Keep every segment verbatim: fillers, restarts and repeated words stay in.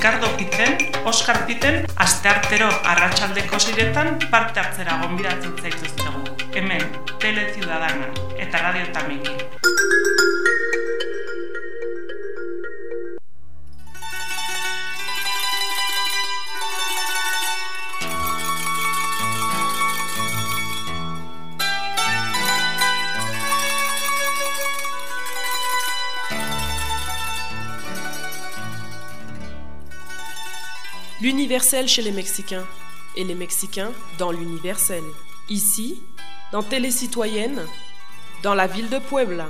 Ricardo Piten, Oskar Piten, asteartero arratsaldeko seiretan parte hartzera gonbidatzen zaituztegu. Hemen, Tele Ciudadana eta Radio Tamiki. L'universel chez les Mexicains, et les Mexicains dans l'universel. Ici, dans Télé Citoyenne, dans la ville de Puebla.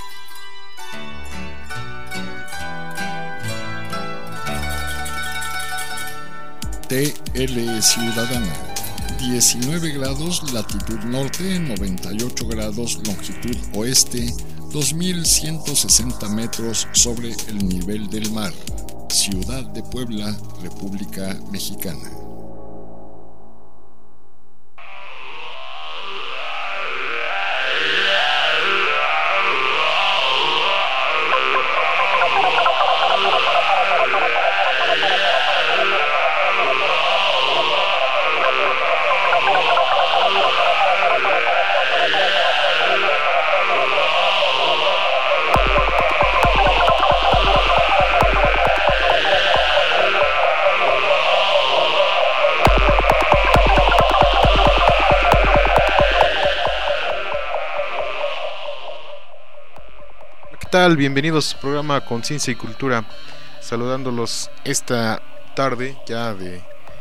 T L Ciudadana, diecinueve grados latitud norte, noventa y ocho grados longitud oeste, dos mil ciento sesenta metros sobre el nivel del mar. Ciudad de Puebla, República Mexicana. ¿Qué tal? Bienvenidos a su programa Conciencia y Cultura, saludándolos esta tarde ya de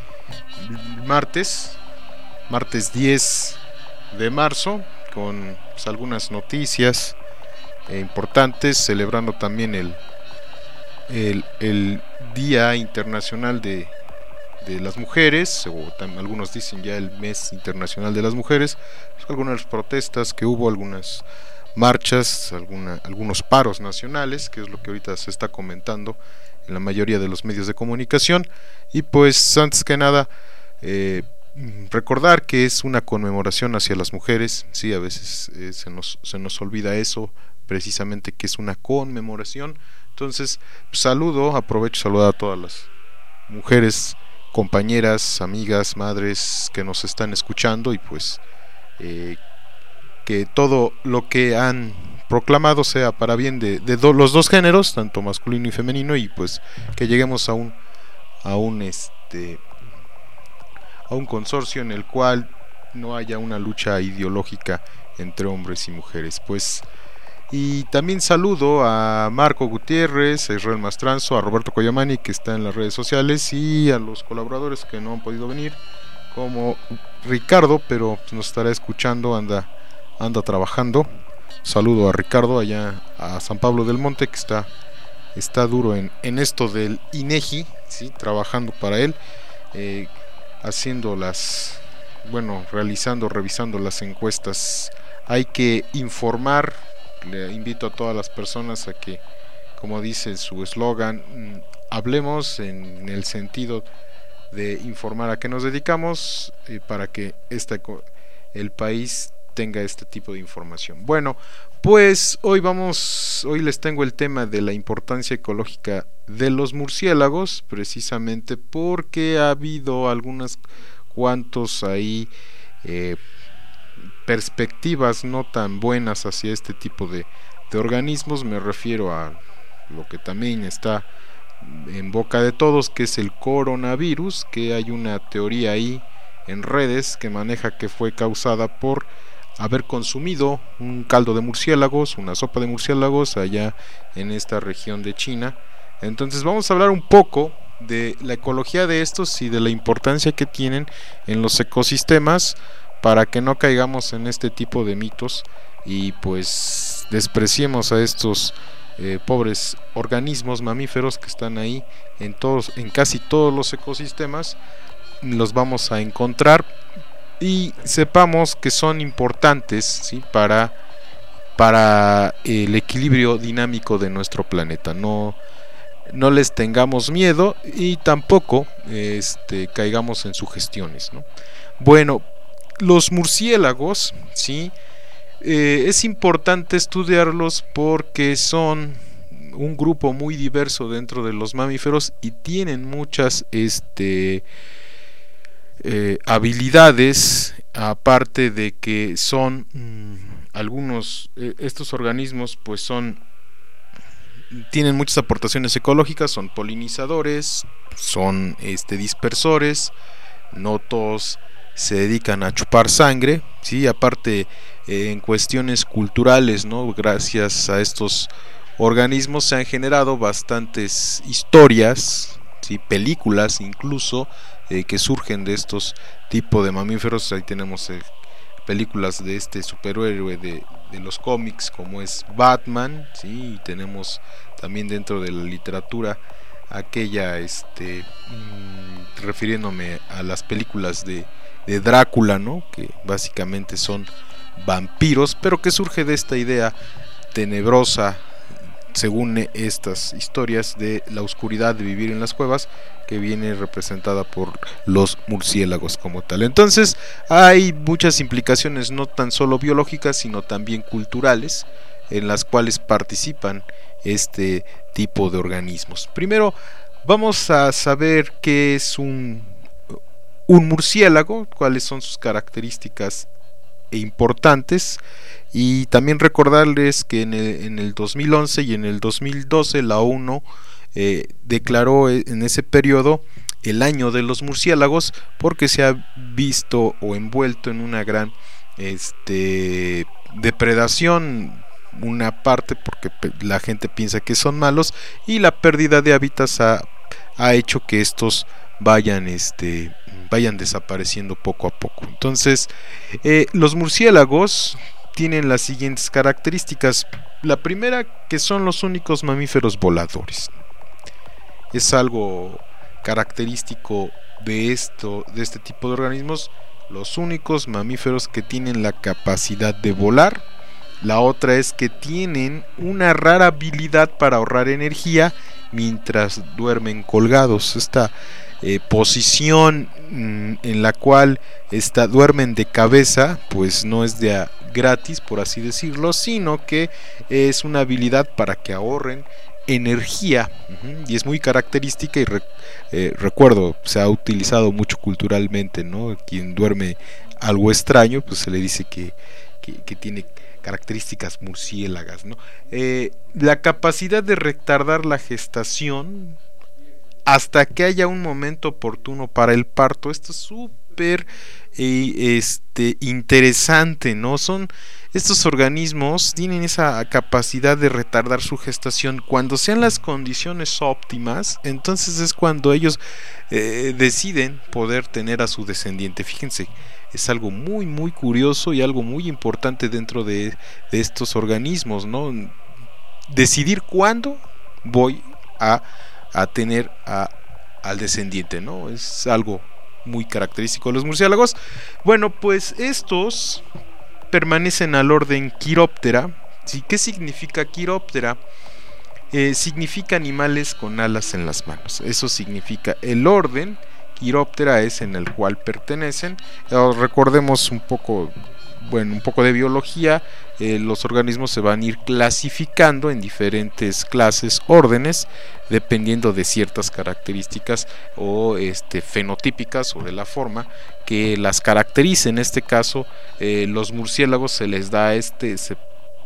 martes, martes diez de marzo, con pues, algunas noticias eh, importantes, celebrando también el, el, el Día Internacional de, de las Mujeres, o tam, algunos dicen ya el Mes Internacional de las Mujeres, pues, algunas protestas que hubo, algunas marchas, alguna, algunos paros nacionales, que es lo que ahorita se está comentando en la mayoría de los medios de comunicación. Y pues antes que nada eh, recordar que es una conmemoración hacia las mujeres. Sí, a veces eh, se nos, se nos olvida eso, precisamente que es una conmemoración. Entonces pues, saludo, aprovecho a saludar a todas las mujeres, compañeras, amigas, madres que nos están escuchando, y pues eh, que todo lo que han proclamado sea para bien de, de do, los dos géneros, tanto masculino y femenino, y pues que lleguemos a un a un este a un consorcio en el cual no haya una lucha ideológica entre hombres y mujeres. Pues y también saludo a Marco Gutiérrez, a Israel Mastranzo, a Roberto Coyamani, que está en las redes sociales, y a los colaboradores que no han podido venir, como Ricardo, pero nos estará escuchando, anda anda trabajando. Saludo a Ricardo allá a San Pablo del Monte, que está está duro en, en esto del INEGI, sí, trabajando para él, eh, haciendo las, bueno, realizando, revisando las encuestas. Hay que informar. Le invito a todas las personas a que, como dice su eslogan, hablemos en el sentido de informar a qué nos dedicamos, eh, para que esta, el país tenga este tipo de información. Bueno, pues hoy vamos, hoy les tengo el tema de la importancia ecológica de los murciélagos, precisamente porque ha habido algunos cuantos ahí eh, perspectivas no tan buenas hacia este tipo de, de organismos. Me refiero a lo que también está en boca de todos, que es el coronavirus, que hay una teoría ahí en redes que maneja que fue causada por haber consumido un caldo de murciélagos, una sopa de murciélagos allá en esta región de China. Entonces vamos a hablar un poco de la ecología de estos y de la importancia que tienen en los ecosistemas, para que no caigamos en este tipo de mitos y pues despreciemos a estos eh, pobres organismos mamíferos que están ahí en todos, en casi todos los ecosistemas. Los vamos a encontrar y sepamos que son importantes, ¿sí? para, para el equilibrio dinámico de nuestro planeta. No, no les tengamos miedo y tampoco este, caigamos en sugestiones, ¿no? Bueno, los murciélagos, ¿sí? Eh, es importante estudiarlos porque son un grupo muy diverso dentro de los mamíferos y tienen muchas este eh, habilidades, aparte de que son mmm, algunos eh, estos organismos pues son tienen muchas aportaciones ecológicas, son polinizadores, son este dispersores, no todos se dedican a chupar sangre, sí, aparte eh, en cuestiones culturales, ¿no? Gracias a estos organismos se han generado bastantes historias, sí, películas incluso eh, que surgen de estos tipos de mamíferos. Ahí tenemos eh, películas de este superhéroe de, de los cómics como es Batman, sí, y tenemos también dentro de la literatura aquella este mmm, refiriéndome a las películas de, de Drácula, ¿no? Que básicamente son vampiros, pero que surge de esta idea tenebrosa, según estas historias, de la oscuridad de vivir en las cuevas, que viene representada por los murciélagos como tal. Entonces hay muchas implicaciones, no tan solo biológicas, sino también culturales, en las cuales participan este tipo de organismos. Primero vamos a saber qué es un, un murciélago, cuáles son sus características importantes, y también recordarles que en el, en el dos mil once y en el dos mil doce la ONU eh, declaró en ese periodo el año de los murciélagos, porque se ha visto o envuelto en una gran este, depredación, una parte porque la gente piensa que son malos, y la pérdida de hábitats ha, ha hecho que estos vayan este vayan desapareciendo poco a poco. Entonces eh, los murciélagos tienen las siguientes características. La primera, que son los únicos mamíferos voladores. Es algo característico de esto, de este tipo de organismos, los únicos mamíferos que tienen la capacidad de volar. La otra es que tienen una rara habilidad para ahorrar energía mientras duermen colgados. Esta eh, posición mmm, en la cual está, duermen de cabeza, pues no es de a, gratis, por así decirlo, sino que es una habilidad para que ahorren energía, uh-huh, y es muy característica y re, eh, recuerdo, se ha utilizado mucho culturalmente, ¿no? Quien duerme algo extraño, pues se le dice que, que, que tiene características murciélagas, ¿no? Eh, la capacidad de retardar la gestación hasta que haya un momento oportuno para el parto. Esto es súper eh, este, interesante, ¿no? Son estos organismos tienen esa capacidad de retardar su gestación cuando sean las condiciones óptimas. Entonces es cuando ellos eh, deciden poder tener a su descendiente. Fíjense, es algo muy muy curioso y algo muy importante dentro de, de estos organismos, ¿no? Decidir cuándo voy a, a tener a, al descendiente, ¿no? Es algo muy característico de los murciélagos. Bueno, pues estos permanecen al orden Chiroptera. ¿Sí? ¿Qué significa Chiroptera? Eh, significa animales con alas en las manos. Eso significa el orden. Chiroptera es en el cual pertenecen. Eh, recordemos un poco, bueno, un poco de biología. Eh, los organismos se van a ir clasificando en diferentes clases, órdenes, dependiendo de ciertas características o este, fenotípicas, o de la forma que las caracterice. En este caso, eh, los murciélagos se les da este se,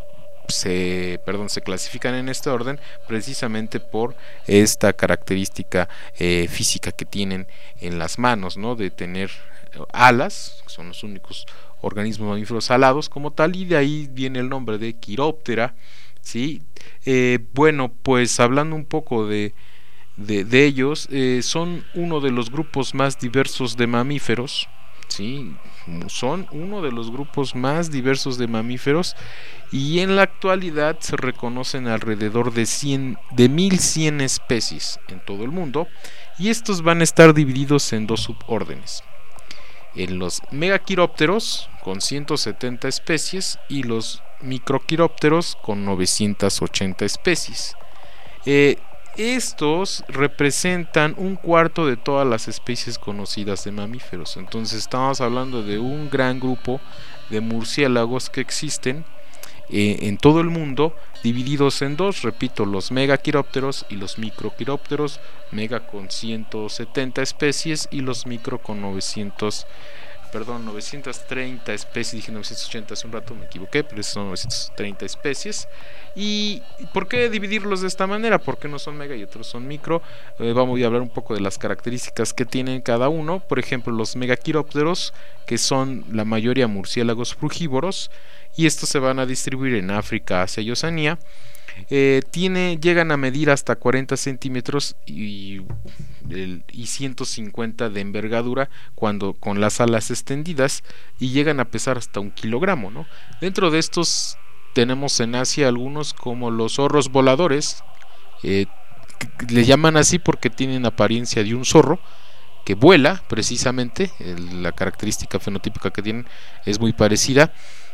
se perdón se clasifican en este orden precisamente por esta característica eh, física que tienen en las manos, ¿no? De tener alas, que son los únicos organismos mamíferos alados como tal, y de ahí viene el nombre de Chiroptera, ¿sí? Eh, bueno, pues hablando un poco de, de, de ellos, eh, son uno de los grupos más diversos de mamíferos, ¿sí? Son uno de los grupos más diversos de mamíferos, y en la actualidad se reconocen alrededor de cien, de mil cien especies en todo el mundo, y estos van a estar divididos en dos subórdenes. En los megaquirópteros con ciento setenta especies y los microquirópteros con novecientas ochenta especies. Eh, estos representan un cuarto de todas las especies conocidas de mamíferos. Entonces estamos hablando de un gran grupo de murciélagos que existen, eh, en todo el mundo, divididos en dos, repito, los megaquirópteros y los microquirópteros, mega con ciento setenta especies y los micro con novecientos, perdón, novecientos treinta especies, dije novecientos ochenta hace un rato, me equivoqué, pero son novecientos treinta especies. ¿Y por qué dividirlos de esta manera? ¿Por qué no son mega y otros son micro? Eh, vamos a hablar un poco de las características que tienen cada uno. Por ejemplo, los megaquirópteros, que son la mayoría murciélagos frugívoros, y estos se van a distribuir en África, Asia y Oceanía. Eh, tiene, llegan a medir hasta cuarenta centímetros y, el, y ciento cincuenta de envergadura cuando con las alas extendidas, y llegan a pesar hasta un kilogramo, ¿no? Dentro de estos tenemos en Asia algunos como los zorros voladores, eh, le llaman así porque tienen apariencia de un zorro que vuela precisamente, el, la característica fenotípica que tienen es muy parecida,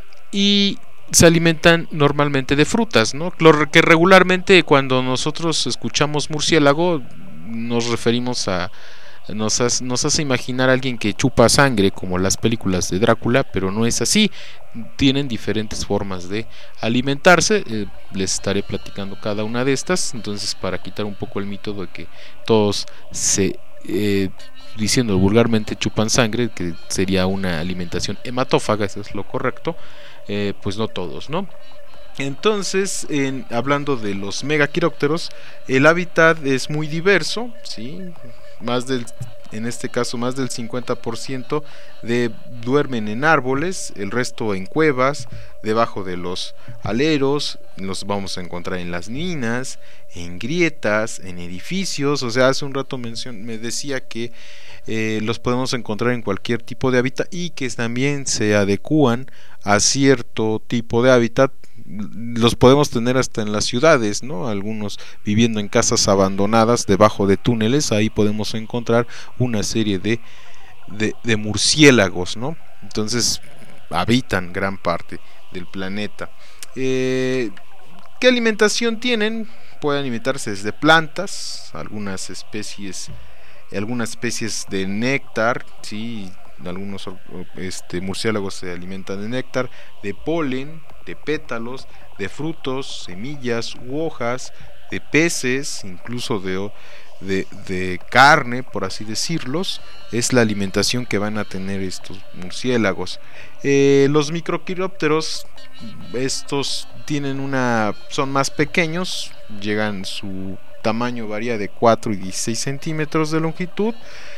y se alimentan normalmente de frutas, ¿no? Lo que regularmente cuando nosotros escuchamos murciélago nos referimos a Nos hace, nos hace imaginar a alguien que chupa sangre como las películas de Drácula, pero no es así. Tienen diferentes formas de alimentarse, eh, les estaré platicando cada una de estas, entonces para quitar un poco el mito de que todos se, eh, diciendo vulgarmente, chupan sangre, que sería una alimentación hematófaga, eso es lo correcto, eh, pues no todos, ¿no? Entonces, en, hablando de los megaquirópteros, el hábitat es muy diverso, ¿sí? Más del, en este caso más del cincuenta por ciento de, duermen en árboles, el resto en cuevas, debajo de los aleros, los vamos a encontrar en las minas, en grietas, en edificios. O sea, hace un rato mencion, me decía que eh, los podemos encontrar en cualquier tipo de hábitat y que también se adecúan a cierto tipo de hábitat. Los podemos tener hasta en las ciudades, ¿no? Algunos viviendo en casas abandonadas debajo de túneles, ahí podemos encontrar una serie de, de, de murciélagos, ¿no? Entonces habitan gran parte del planeta. Eh, ¿Qué alimentación tienen? Pueden alimentarse desde plantas, algunas especies, algunas especies de néctar, sí, algunos este, murciélagos se alimentan de néctar, de polen, de pétalos, de frutos, semillas u hojas, de peces, incluso de, de, de carne, por así decirlos. Es la alimentación que van a tener estos murciélagos. Eh, los microquirópteros, estos tienen una, son más pequeños, llegan, su tamaño varía de cuatro y dieciséis centímetros de longitud,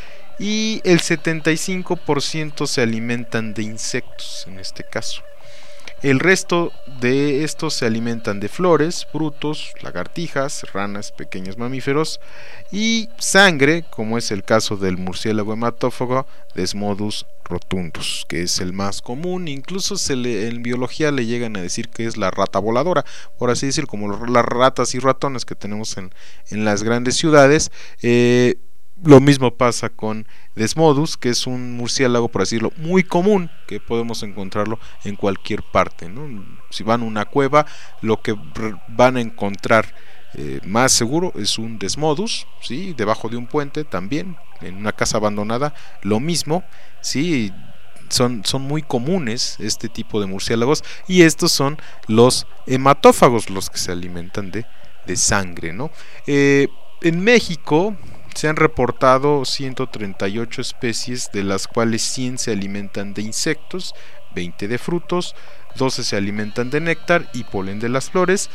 y el setenta y cinco por ciento se alimentan de insectos en este caso. El resto de estos se alimentan de flores, frutos, lagartijas, ranas, pequeños mamíferos y sangre, como es el caso del murciélago hematófago Desmodus rotundus, que es el más común. Incluso se le, en biología le llegan a decir que es la rata voladora, por así decir, como las ratas y ratones que tenemos en, en las grandes ciudades. Eh, Lo mismo pasa con Desmodus, que es un murciélago, por decirlo, muy común, que podemos encontrarlo en cualquier parte, ¿no? Si van a una cueva, lo que van a encontrar eh, más seguro es un Desmodus, ¿sí? Debajo de un puente también, en una casa abandonada, lo mismo, ¿sí? Son, son muy comunes este tipo de murciélagos, y estos son los hematófagos, los que se alimentan de, de sangre, ¿no? Eh, en México se han reportado ciento treinta y ocho especies, de las cuales cien se alimentan de insectos, veinte de frutos, doce se alimentan de néctar y polen de las flores,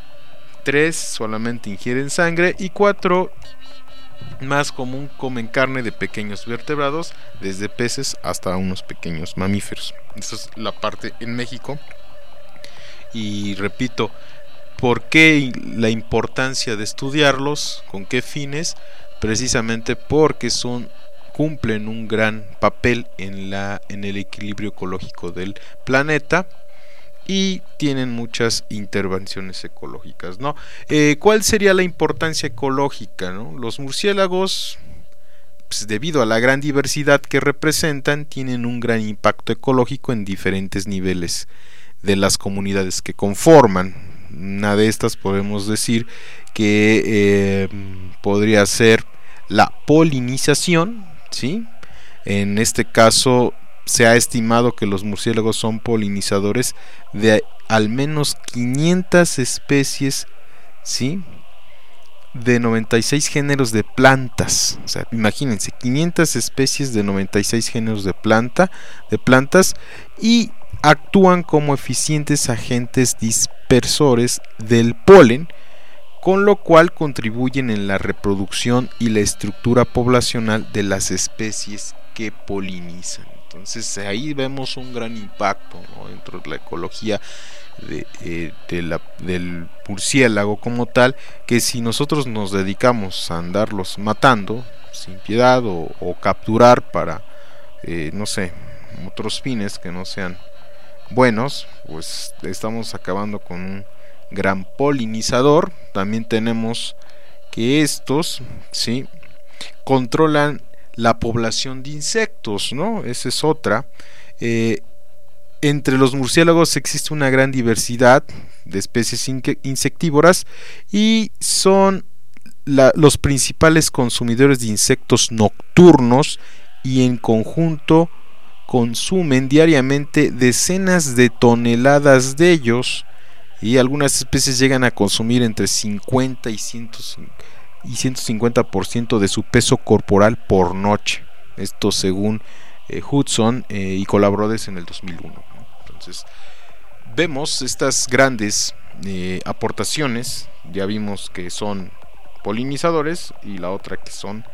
tres solamente ingieren sangre y cuatro, más común, comen carne de pequeños vertebrados, desde peces hasta unos pequeños mamíferos. Esa es la parte en México. Y repito, ¿por qué la importancia de estudiarlos? ¿Con qué fines? Precisamente porque son, cumplen un gran papel en, la, en el equilibrio ecológico del planeta y tienen muchas intervenciones ecológicas, ¿no? Eh, ¿Cuál sería la importancia ecológica, ¿no? Los murciélagos, pues, debido a la gran diversidad que representan, tienen un gran impacto ecológico en diferentes niveles de las comunidades que conforman. Una de estas podemos decir que eh, podría ser la polinización, ¿sí? En este caso se ha estimado que los murciélagos son polinizadores de al menos quinientas especies, ¿sí?, de noventa y seis géneros de plantas. O sea, imagínense, quinientas especies de noventa y seis géneros de planta, de plantas, y actúan como eficientes agentes dispersores del polen, con lo cual contribuyen en la reproducción y la estructura poblacional de las especies que polinizan. Entonces ahí vemos un gran impacto, ¿no?, dentro de la ecología de, eh, de la, del murciélago como tal, que si nosotros nos dedicamos a andarlos matando sin piedad o, o capturar para, eh, no sé, otros fines que no sean buenos, pues estamos acabando con un gran polinizador. También tenemos que estos, ¿sí?, controlan la población de insectos, ¿no? Esa es otra. Eh, entre los murciélagos existe una gran diversidad de especies insectívoras y son la, los principales consumidores de insectos nocturnos, y en conjunto consumen diariamente decenas de toneladas de ellos, y algunas especies llegan a consumir entre cincuenta y ciento cincuenta por ciento de su peso corporal por noche. Esto según eh, Hudson eh, y colaboradores en el dos mil uno. Entonces vemos estas grandes eh, aportaciones. Ya vimos que son polinizadores, y la otra que son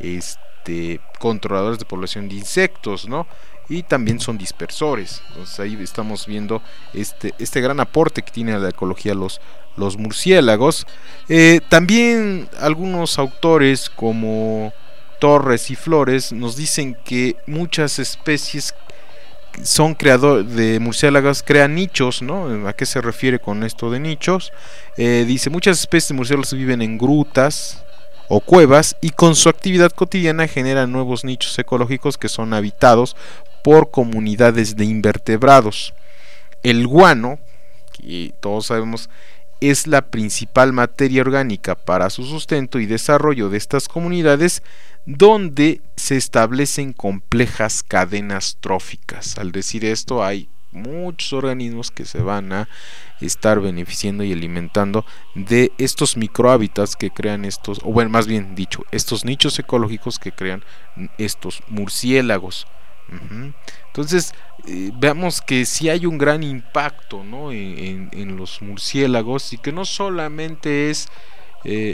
este, controladores de población de insectos, ¿no? Y también son dispersores. Entonces ahí estamos viendo este, este gran aporte que tiene a la ecología los, los murciélagos. Eh, también algunos autores como Torres y Flores nos dicen que muchas especies son creadores de murciélagos, crean nichos, ¿no? ¿A qué se refiere con esto de nichos? Eh, dice, muchas especies de murciélagos viven en grutas o cuevas, y con su actividad cotidiana generan nuevos nichos ecológicos que son habitados por comunidades de invertebrados. El guano, que todos sabemos, es la principal materia orgánica para su sustento y desarrollo de estas comunidades, donde se establecen complejas cadenas tróficas. Al decir esto, hay muchos organismos que se van a estar beneficiando y alimentando de estos microhábitats que crean estos, o bueno, más bien dicho, estos nichos ecológicos que crean estos murciélagos. Uh-huh. Entonces eh, veamos que sí hay un gran impacto, ¿no?, en, en, en los murciélagos, y que no solamente es eh,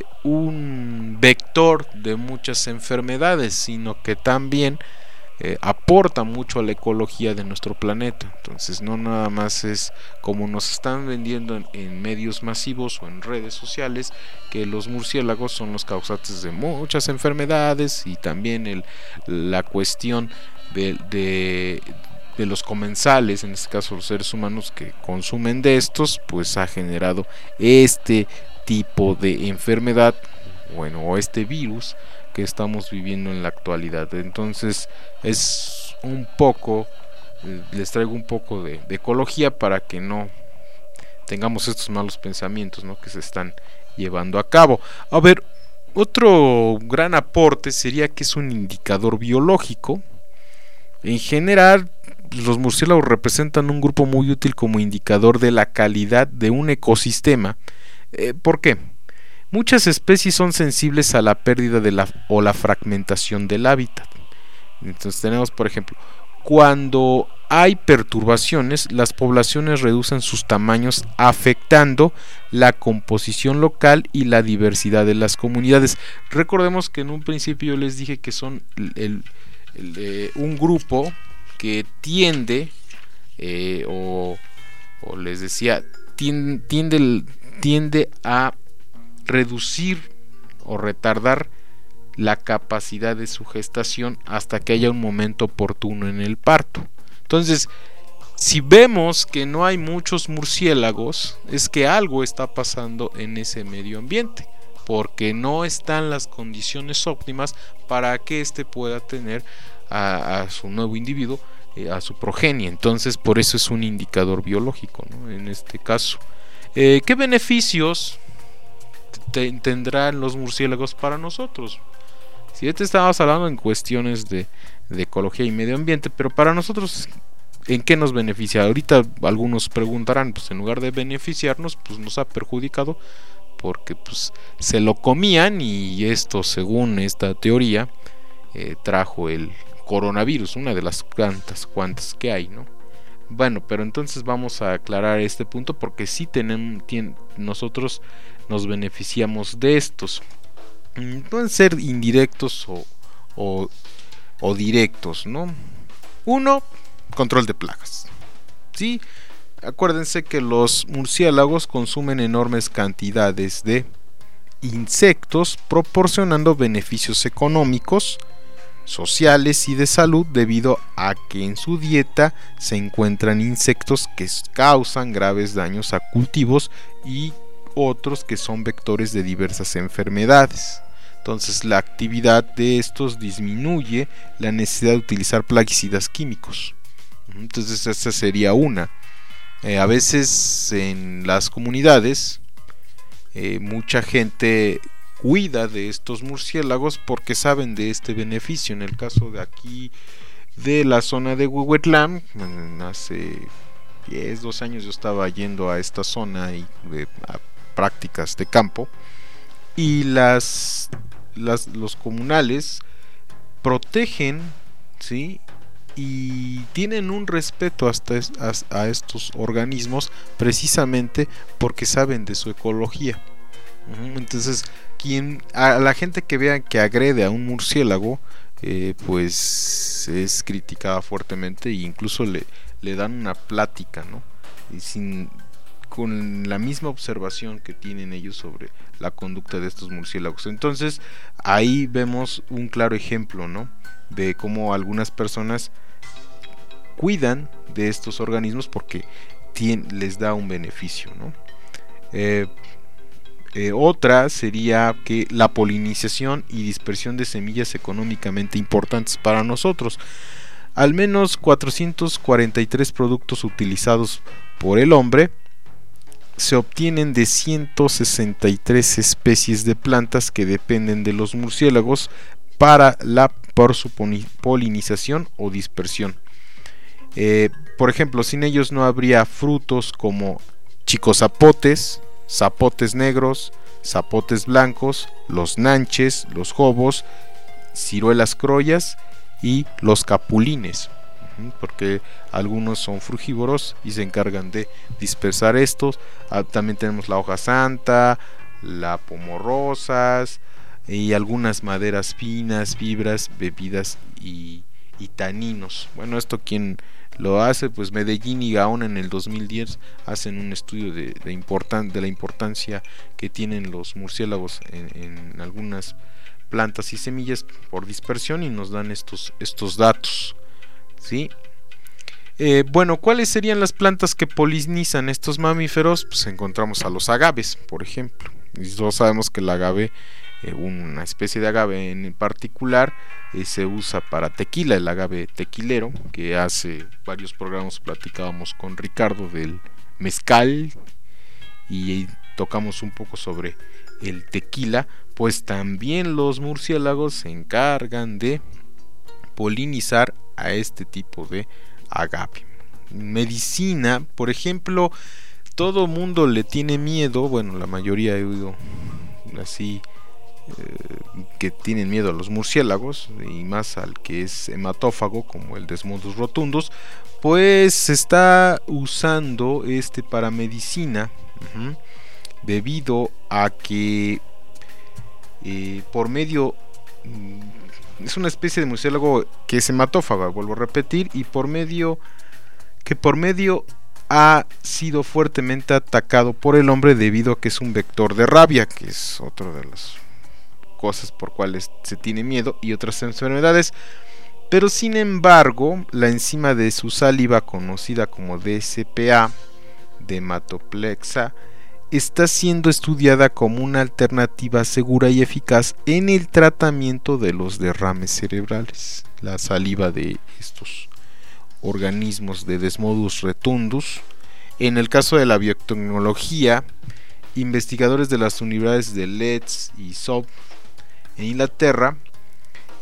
un vector de muchas enfermedades, sino que también eh, aporta mucho a la ecología de nuestro planeta. Entonces no nada más es como nos están vendiendo en, en medios masivos o en redes sociales, que los murciélagos son los causantes de muchas enfermedades, y también el, la cuestión De, de, de los comensales, en este caso los seres humanos que consumen de estos, pues ha generado este tipo de enfermedad, bueno, o este virus que estamos viviendo en la actualidad. Entonces es un poco, eh, les traigo un poco de, de ecología para que no tengamos estos malos pensamientos, ¿no?, que se están llevando a cabo. A ver, otro gran aporte sería que es un indicador biológico. En general, los murciélagos representan un grupo muy útil como indicador de la calidad de un ecosistema. Eh, ¿Por qué? Muchas especies son sensibles a la pérdida de la, o la fragmentación del hábitat. Entonces tenemos, por ejemplo, cuando hay perturbaciones, las poblaciones reducen sus tamaños, afectando la composición local y la diversidad de las comunidades. Recordemos que en un principio yo les dije que son el... el Eh, un grupo que tiende eh, o, o les decía tiende, tiende, tiende a reducir o retardar la capacidad de su gestación hasta que haya un momento oportuno en el parto. Entonces, si vemos que no hay muchos murciélagos, es que algo está pasando en ese medio ambiente, porque no están las condiciones óptimas para que éste pueda tener a, a su nuevo individuo, eh, a su progenie. Entonces por eso es un indicador biológico, ¿no?, en este caso. Eh, ¿Qué beneficios te, tendrán los murciélagos para nosotros? Si ahorita estábamos hablando en cuestiones de, de ecología y medio ambiente, pero para nosotros, ¿en qué nos beneficia? Ahorita algunos preguntarán, pues en lugar de beneficiarnos, pues nos ha perjudicado, porque pues se lo comían, y esto, según esta teoría, eh, trajo el coronavirus, una de las tantas cuantas que hay, ¿no? Bueno, pero entonces vamos a aclarar este punto, porque sí tenemos, tien, nosotros nos beneficiamos de estos. Pueden ser indirectos o, o, o directos, ¿no? Uno, control de plagas. Sí, acuérdense que los murciélagos consumen enormes cantidades de insectos, proporcionando beneficios económicos, sociales y de salud, debido a que en su dieta se encuentran insectos que causan graves daños a cultivos y otros que son vectores de diversas enfermedades. Entonces la actividad de estos disminuye la necesidad de utilizar plaguicidas químicos. Entonces esa sería una. Eh, a veces en las comunidades eh, mucha gente cuida de estos murciélagos porque saben de este beneficio. En el caso de aquí de la zona de Huehuetlán, hace diez, doce años yo estaba yendo a esta zona y de, a prácticas de campo, y las, las los comunales protegen, ¿sí?, y tienen un respeto hasta es, a, a estos organismos, precisamente porque saben de su ecología. Entonces, quien, a la gente que vea que agrede a un murciélago, eh, pues es criticada fuertemente, e incluso le, le dan una plática, ¿no? Y sin, con la misma observación que tienen ellos sobre la conducta de estos murciélagos. Entonces ahí vemos un claro ejemplo, ¿no?, de cómo algunas personas cuidan de estos organismos porque tiene, les da un beneficio, ¿no? Eh, eh, otra sería que la polinización y dispersión de semillas económicamente importantes para nosotros. Al menos cuatrocientos cuarenta y tres productos utilizados por el hombre se obtienen de ciento sesenta y tres especies de plantas que dependen de los murciélagos para la por su polinización o dispersión. Eh, por ejemplo, sin ellos no habría frutos como chicozapotes, zapotes negros, zapotes blancos, los nanches, los jobos, ciruelas croyas y los capulines, porque algunos son frugívoros y se encargan de dispersar estos. Ah, también tenemos la hoja santa, la pomorrosas y algunas maderas finas, fibras, bebidas y, y taninos. Bueno, esto quien lo hace, pues Medellín y Gaona en el dos mil diez hacen un estudio de, de, importan, de la importancia que tienen los murciélagos en, en algunas plantas y semillas por dispersión, y nos dan estos, estos datos, ¿sí? Eh, bueno, ¿cuáles serían las plantas que polinizan estos mamíferos? Pues encontramos a los agaves, por ejemplo. Y todos sabemos que el agave, eh, una especie de agave en particular, eh, se usa para tequila, el agave tequilero, que hace varios programas platicábamos con Ricardo del mezcal y tocamos un poco sobre el tequila. Pues también los murciélagos se encargan de polinizar a este tipo de agave. Medicina, por ejemplo, todo mundo le tiene miedo, bueno, la mayoría he oído así, eh, que tienen miedo a los murciélagos, y más al que es hematófago como el Desmodus rotundus. Pues se está usando este para medicina, uh-huh, debido a que eh, por medio es una especie de murciélago que es hematófaga, vuelvo a repetir, y por medio que por medio ha sido fuertemente atacado por el hombre debido a que es un vector de rabia, que es otra de las cosas por cuales se tiene miedo, y otras enfermedades. Pero sin embargo, la enzima de su saliva, conocida como D S P A, Dermatoplexa, está siendo estudiada como una alternativa segura y eficaz en el tratamiento de los derrames cerebrales. La saliva de estos organismos de Desmodus rotundus. En el caso de la biotecnología, investigadores de las universidades de Leeds y Southampton en Inglaterra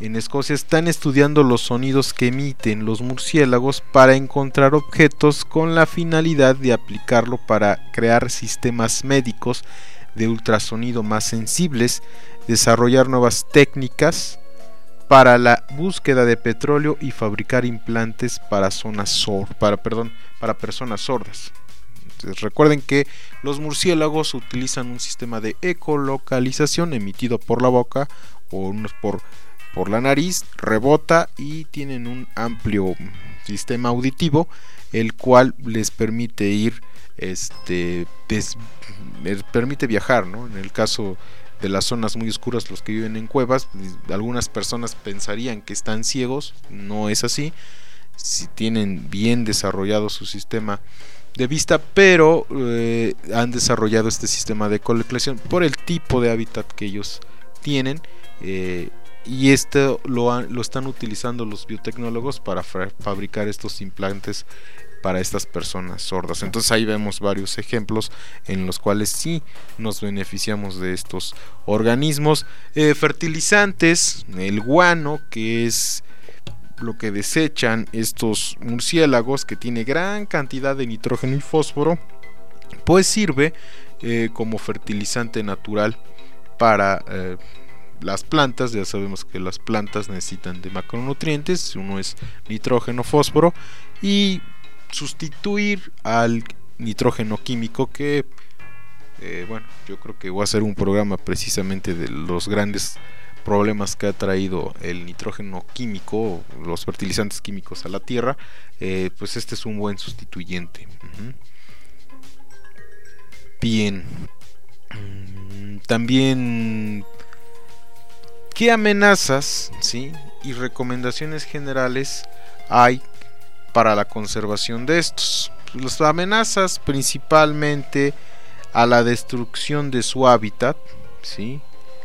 en Escocia están estudiando los sonidos que emiten los murciélagos para encontrar objetos con la finalidad de aplicarlo para crear sistemas médicos de ultrasonido más sensibles, desarrollar nuevas técnicas para la búsqueda de petróleo y fabricar implantes para zonas sor- para, perdón, para personas sordas. Entonces, recuerden que los murciélagos utilizan un sistema de ecolocalización emitido por la boca o unos por, por la nariz, rebota y tienen un amplio sistema auditivo, el cual les permite ir, este, des, les permite viajar, ¿no? En el caso de las zonas muy oscuras, los que viven en cuevas, algunas personas pensarían que están ciegos, no es así, si tienen bien desarrollado su sistema de vista, pero eh, han desarrollado este sistema de ecolocalización por el tipo de hábitat que ellos tienen, eh, y esto lo, han, lo están utilizando los biotecnólogos para fa- fabricar estos implantes para estas personas sordas. Entonces ahí vemos varios ejemplos en los cuales sí nos beneficiamos de estos organismos. Eh, fertilizantes, el guano, que es lo que desechan estos murciélagos, que tiene gran cantidad de nitrógeno y fósforo, pues sirve eh, como fertilizante natural para eh, las plantas. Ya sabemos que las plantas necesitan de macronutrientes, uno es nitrógeno, fósforo, y sustituir al nitrógeno químico, que eh, bueno, yo creo que voy a hacer un programa precisamente de los grandes problemas que ha traído el nitrógeno químico, los fertilizantes químicos a la tierra. Eh, pues este es un buen sustituyente. Uh-huh. Bien, también, ¿qué amenazas, sí, y recomendaciones generales hay para la conservación de estos? Las amenazas principalmente a la destrucción de su hábitat, ¿sí?,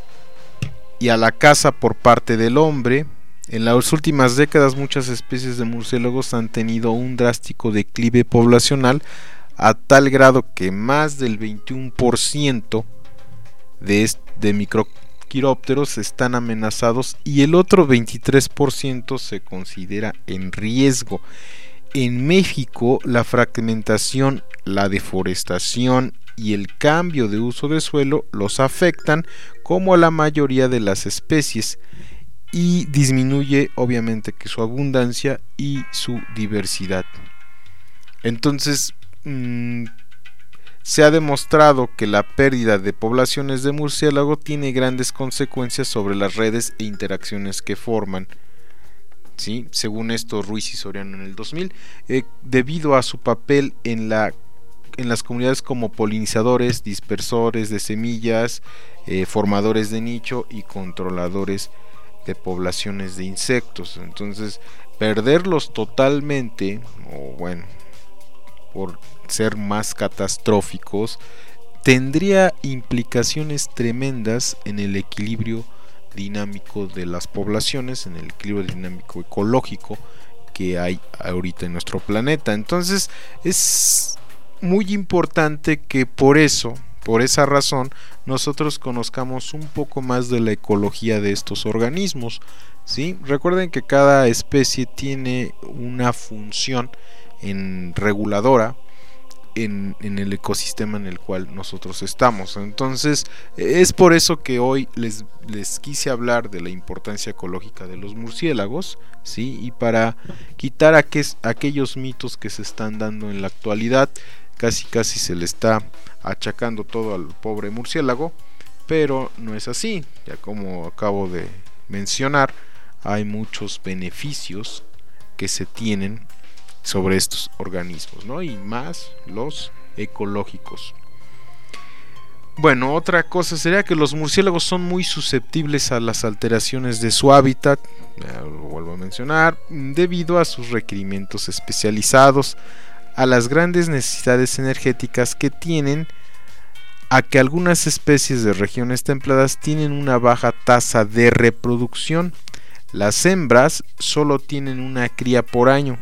y a la caza por parte del hombre. En las últimas décadas muchas especies de murciélagos han tenido un drástico declive poblacional, a tal grado que más del veintiuno por ciento de, de microquirópteros están amenazados y el otro veintitrés por ciento se considera en riesgo. En México, la fragmentación, la deforestación y el cambio de uso de suelo los afectan como a la mayoría de las especies, y disminuye obviamente que su abundancia y su diversidad. Entonces mmm, se ha demostrado que la pérdida de poblaciones de murciélago tiene grandes consecuencias sobre las redes e interacciones que forman, ¿sí? Según esto, Ruiz y Soriano en el dos mil, eh, debido a su papel en la en las comunidades como polinizadores, dispersores de semillas, eh, formadores de nicho y controladores de poblaciones de insectos. Entonces, perderlos totalmente, o bueno, por ser más catastróficos, tendría implicaciones tremendas en el equilibrio dinámico de las poblaciones, en el equilibrio dinámico ecológico que hay ahorita en nuestro planeta. Entonces, es muy importante que por eso, por esa razón, nosotros conozcamos un poco más de la ecología de estos organismos, ¿sí? Recuerden que cada especie tiene una función en reguladora en, en el ecosistema en el cual nosotros estamos. Entonces, es por eso que hoy les, les quise hablar de la importancia ecológica de los murciélagos, ¿sí? Y para quitar aquel, aquellos mitos que se están dando en la actualidad. Casi casi se le está achacando todo al pobre murciélago, pero no es así. Ya como acabo de mencionar, hay muchos beneficios que se tienen sobre estos organismos, ¿no? Y más los ecológicos. Bueno, otra cosa sería que los murciélagos son muy susceptibles a las alteraciones de su hábitat, ya lo vuelvo a mencionar, debido a sus requerimientos especializados, a las grandes necesidades energéticas que tienen, a que algunas especies de regiones templadas tienen una baja tasa de reproducción. Las hembras solo tienen una cría por año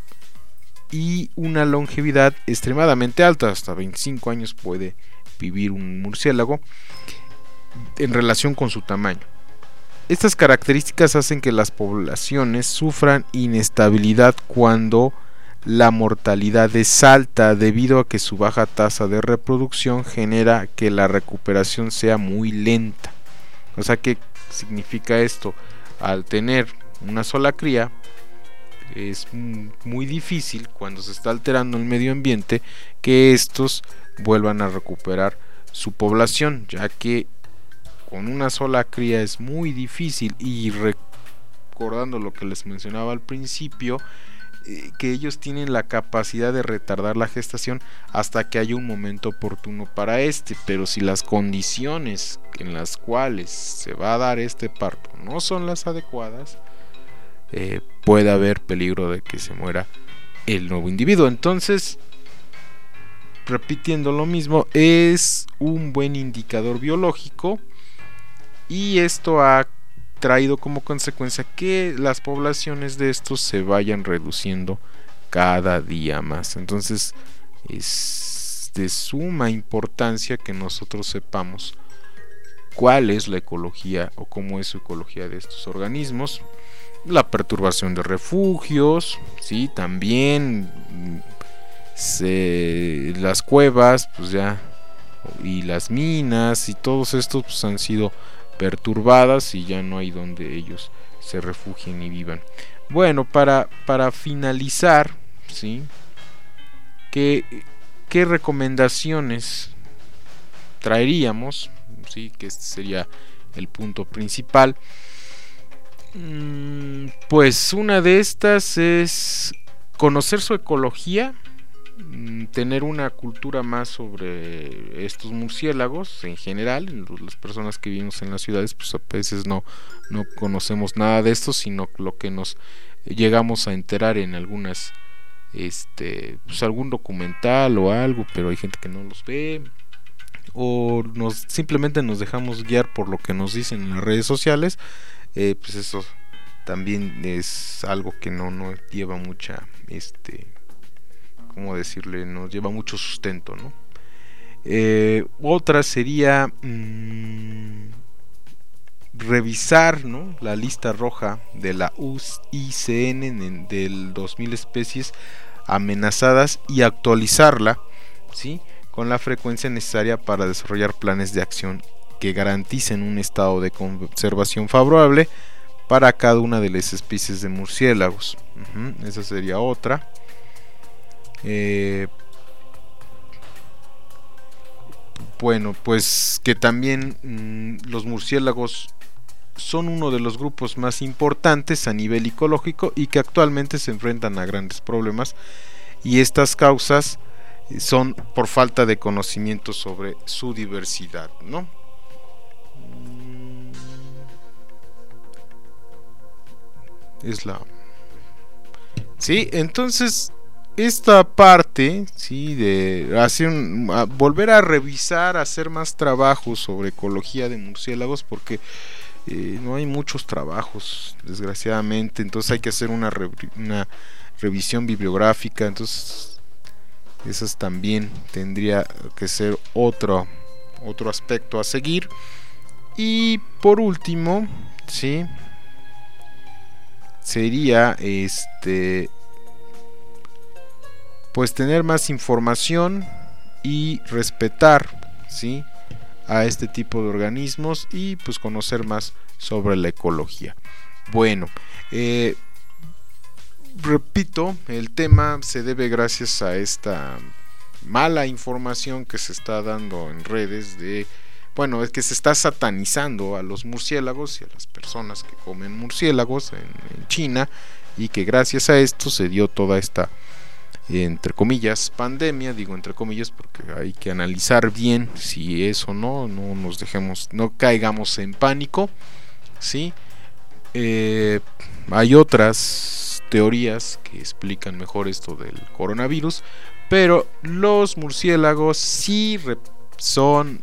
y una longevidad extremadamente alta, hasta veinticinco años puede vivir un murciélago en relación con su tamaño. estas características hacen que las poblaciones sufran inestabilidad cuando la mortalidad es alta, debido a que su baja tasa de reproducción genera que la recuperación sea muy lenta. O sea, ¿qué significa esto? Al tener una sola cría, es muy difícil, cuando se está alterando el medio ambiente, que estos vuelvan a recuperar su población, ya que con una sola cría es muy difícil. Y recordando lo que les mencionaba al principio, eh, que ellos tienen la capacidad de retardar la gestación hasta que haya un momento oportuno para este, pero si las condiciones en las cuales se va a dar este parto no son las adecuadas, eh, puede haber peligro de que se muera el nuevo individuo. Entonces, repitiendo lo mismo, es un buen indicador biológico, y esto ha traído como consecuencia que las poblaciones de estos se vayan reduciendo cada día más. Entonces es de suma importancia que nosotros sepamos cuál es la ecología o cómo es su ecología de estos organismos. La perturbación de refugios, sí, también se, las cuevas, pues ya, y las minas y todos estos pues han sido perturbadas y ya no hay donde ellos se refugien y vivan. Bueno, para, para finalizar, ¿sí? ¿Qué, qué recomendaciones traeríamos? ¿Sí? Que este sería el punto principal. Mm, pues una de estas es conocer su ecología, tener una cultura más sobre estos murciélagos en general. Las personas que vivimos en las ciudades pues a veces no, no conocemos nada de esto, sino lo que nos llegamos a enterar en algunas este pues algún documental o algo, pero hay gente que no los ve, o nos simplemente nos dejamos guiar por lo que nos dicen en las redes sociales. Eh, pues eso también es algo que no, no lleva mucha este ¿cómo decirle? Nos lleva mucho sustento, ¿no? Eh, otra sería mmm, revisar, ¿no?, la lista roja de la U I C N del dos mil especies amenazadas y actualizarla, ¿sí?, con la frecuencia necesaria para desarrollar planes de acción que garanticen un estado de conservación favorable para cada una de las especies de murciélagos. Uh-huh, esa sería otra. Eh, bueno, pues que también mmm, los murciélagos son uno de los grupos más importantes a nivel ecológico y que actualmente se enfrentan a grandes problemas, y estas causas son por falta de conocimiento sobre su diversidad, ¿no? Es la... Sí, entonces esta parte, sí, de hacer un, a volver a revisar, hacer más trabajos sobre ecología de murciélagos, porque eh, no hay muchos trabajos, desgraciadamente. Entonces hay que hacer una, re, una revisión bibliográfica. Entonces esas también tendría que ser otro otro aspecto a seguir. Y por último, sí, sería este pues tener más información y respetar, ¿sí?, a este tipo de organismos, y pues conocer más sobre la ecología. Bueno, eh, repito, el tema se debe gracias a esta mala información que se está dando en redes de, bueno, es que se está satanizando a los murciélagos y a las personas que comen murciélagos en, en China, y que gracias a esto se dio toda esta, entre comillas, pandemia. Digo entre comillas porque hay que analizar bien si es o no, no nos dejemos, no caigamos en pánico, ¿sí? Eh, hay otras teorías que explican mejor esto del coronavirus, pero los murciélagos sí son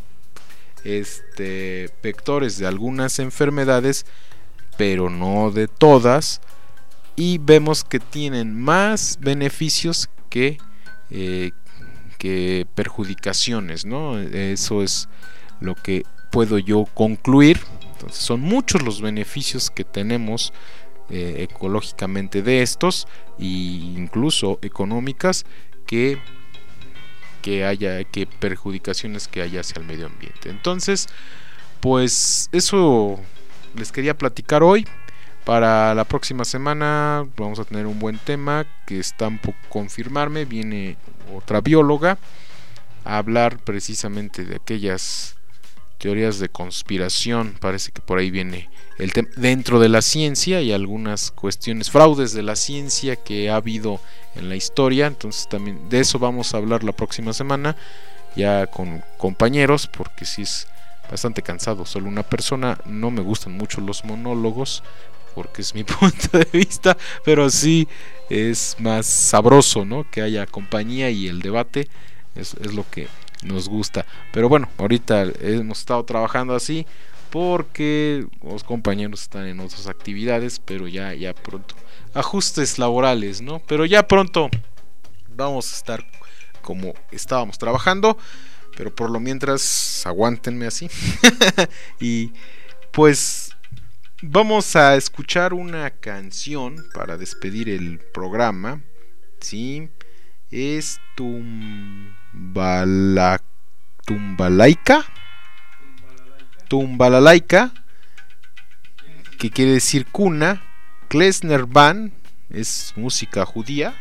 este vectores de algunas enfermedades, pero no de todas, y vemos que tienen más beneficios que, eh, que perjudicaciones, ¿no? Eso es lo que puedo yo concluir Entonces son muchos los beneficios que tenemos eh, ecológicamente de estos, e incluso económicas, que, que haya, que perjudicaciones que haya hacia el medio ambiente. Entonces, pues eso les quería platicar hoy. Para la próxima semana vamos a tener un buen tema que está un poco confirmarme. Viene otra bióloga a hablar precisamente de aquellas teorías de conspiración. Parece que por ahí viene el tema dentro de la ciencia y algunas cuestiones, fraudes de la ciencia que ha habido en la historia. Entonces también de eso vamos a hablar la próxima semana, ya con compañeros, porque sí es bastante cansado solo una persona. No me gustan mucho los monólogos porque es mi punto de vista, pero sí es más sabroso, ¿no?, que haya compañía, y el debate es, es lo que nos gusta. Pero bueno, ahorita hemos estado trabajando así porque los compañeros están en otras actividades, pero ya, ya pronto, ajustes laborales, ¿no? Pero ya pronto vamos a estar como estábamos trabajando, pero por lo mientras aguántenme así. Y pues vamos a escuchar una canción para despedir el programa, ¿sí? Es Tumbala, Tumbalaica, Tumbalalaika, que quiere decir cuna. Klezmer Band es música judía.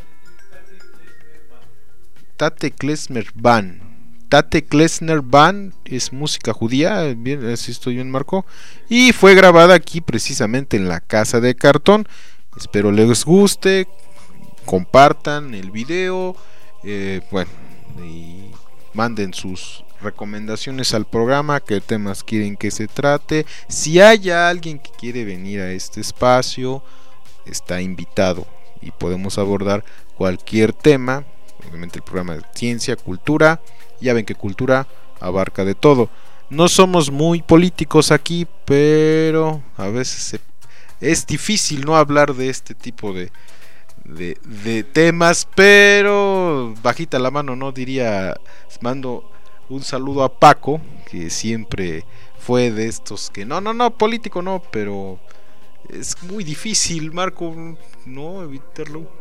Tate Klezmer Band. Tate Klezmer Band es música judía, bien, así estoy bien, Marco, y fue grabada aquí precisamente en la Casa de Cartón. Espero les guste, compartan el video, eh, bueno, y manden sus recomendaciones al programa, qué temas quieren que se trate. Si hay alguien que quiere venir a este espacio, está invitado y podemos abordar cualquier tema. Obviamente el programa de ciencia, cultura. Ya ven que cultura abarca de todo. No somos muy políticos aquí, pero a veces se, es difícil no hablar de este tipo de, de, de temas. Pero bajita la mano, no diría, mando un saludo a Paco, que siempre fue de estos que no, no, no, político no, pero es muy difícil, Marco, no evitarlo.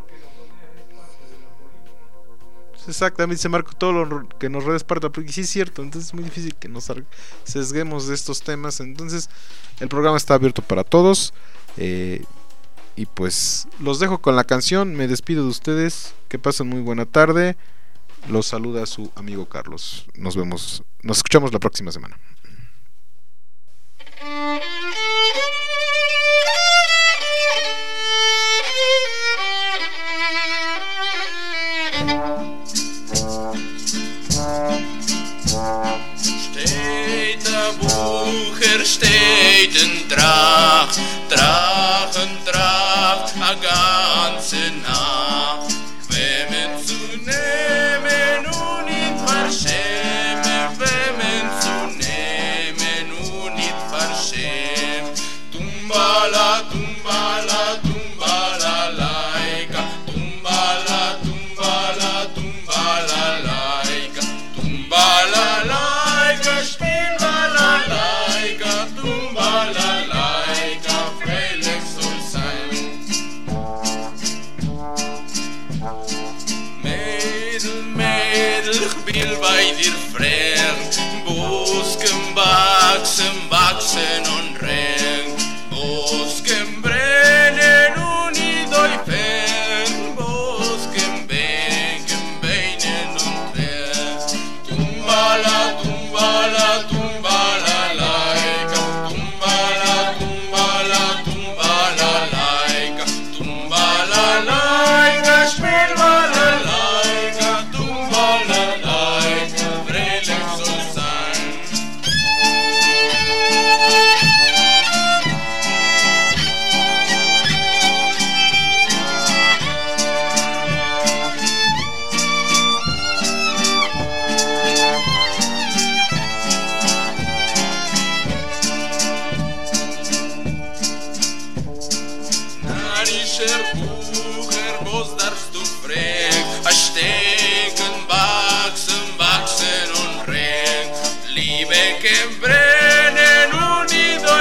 Exactamente, se marcó todo lo que nos rodea es parte, porque sí es cierto, entonces es muy difícil que nos sesguemos de estos temas. Entonces el programa está abierto para todos, eh, y pues los dejo con la canción. Me despido de ustedes, que pasen muy buena tarde. Los saluda su amigo Carlos. Nos vemos, nos escuchamos la próxima semana. Bucher steht in Tracht, Drachen, Tracht, a ganze Nacht. Wemmen zu nehmen und nicht verschämen, wemmen zu nehmen und nicht verschämen. Tumbala, tumbala, tumbala, laika, tumbala, tumbala, tumbala, laika, tumbala, laika, spiel. Bei dir fremd, Busken wachsen, wachsen und renn, Busken brennen und ich euch fern, Busken bänken, beinen und fern. Tumbala, tumbala, tumbala, laika, tumbala, tumbala, tumbala, laika, tumbala, laika, spiel mal laika, tumbala. Bucher, was darfst du fragen? A stecken, wachsen, wachsen und renn. Liebe, que brennen und ich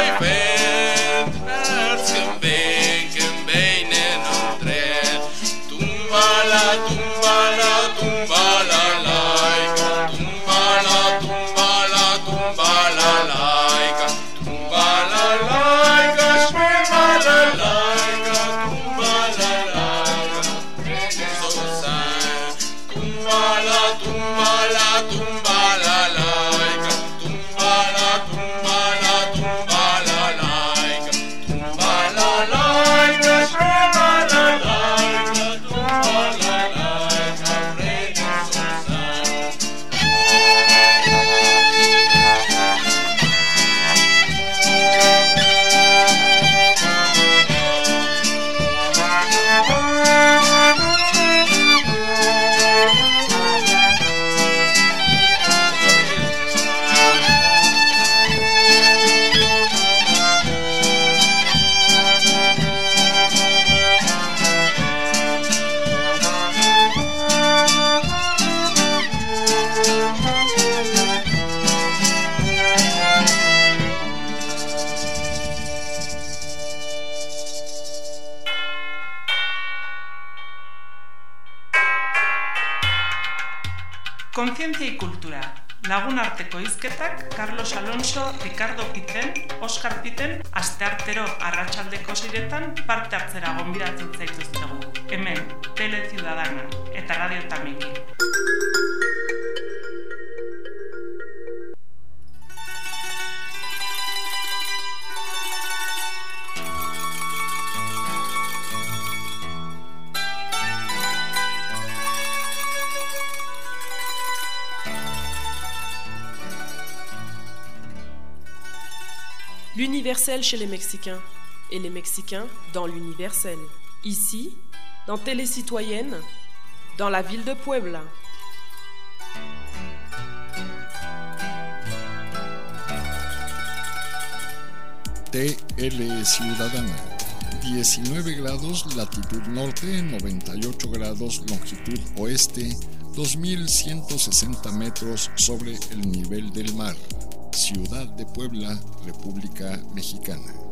Kontzientzia y kultura. Lagun arteko hizketak Carlos Alonso, Ricardo Piten, Oskar Piten, asteartero arratsaldeko seiretan parte hartzera gonbidatzen zaituztegu. Hemen, Tele Ciudadana eta Radio Tamiki. L'universel chez les Mexicains et les Mexicains dans l'universel. Ici, dans Télé Citoyenne, dans la ville de Puebla. T L Ciudadana, diecinueve grados latitud norte, noventa y ocho grados longitud oeste, dos mil ciento sesenta metros sobre el nivel del mar. Ciudad de Puebla, República Mexicana.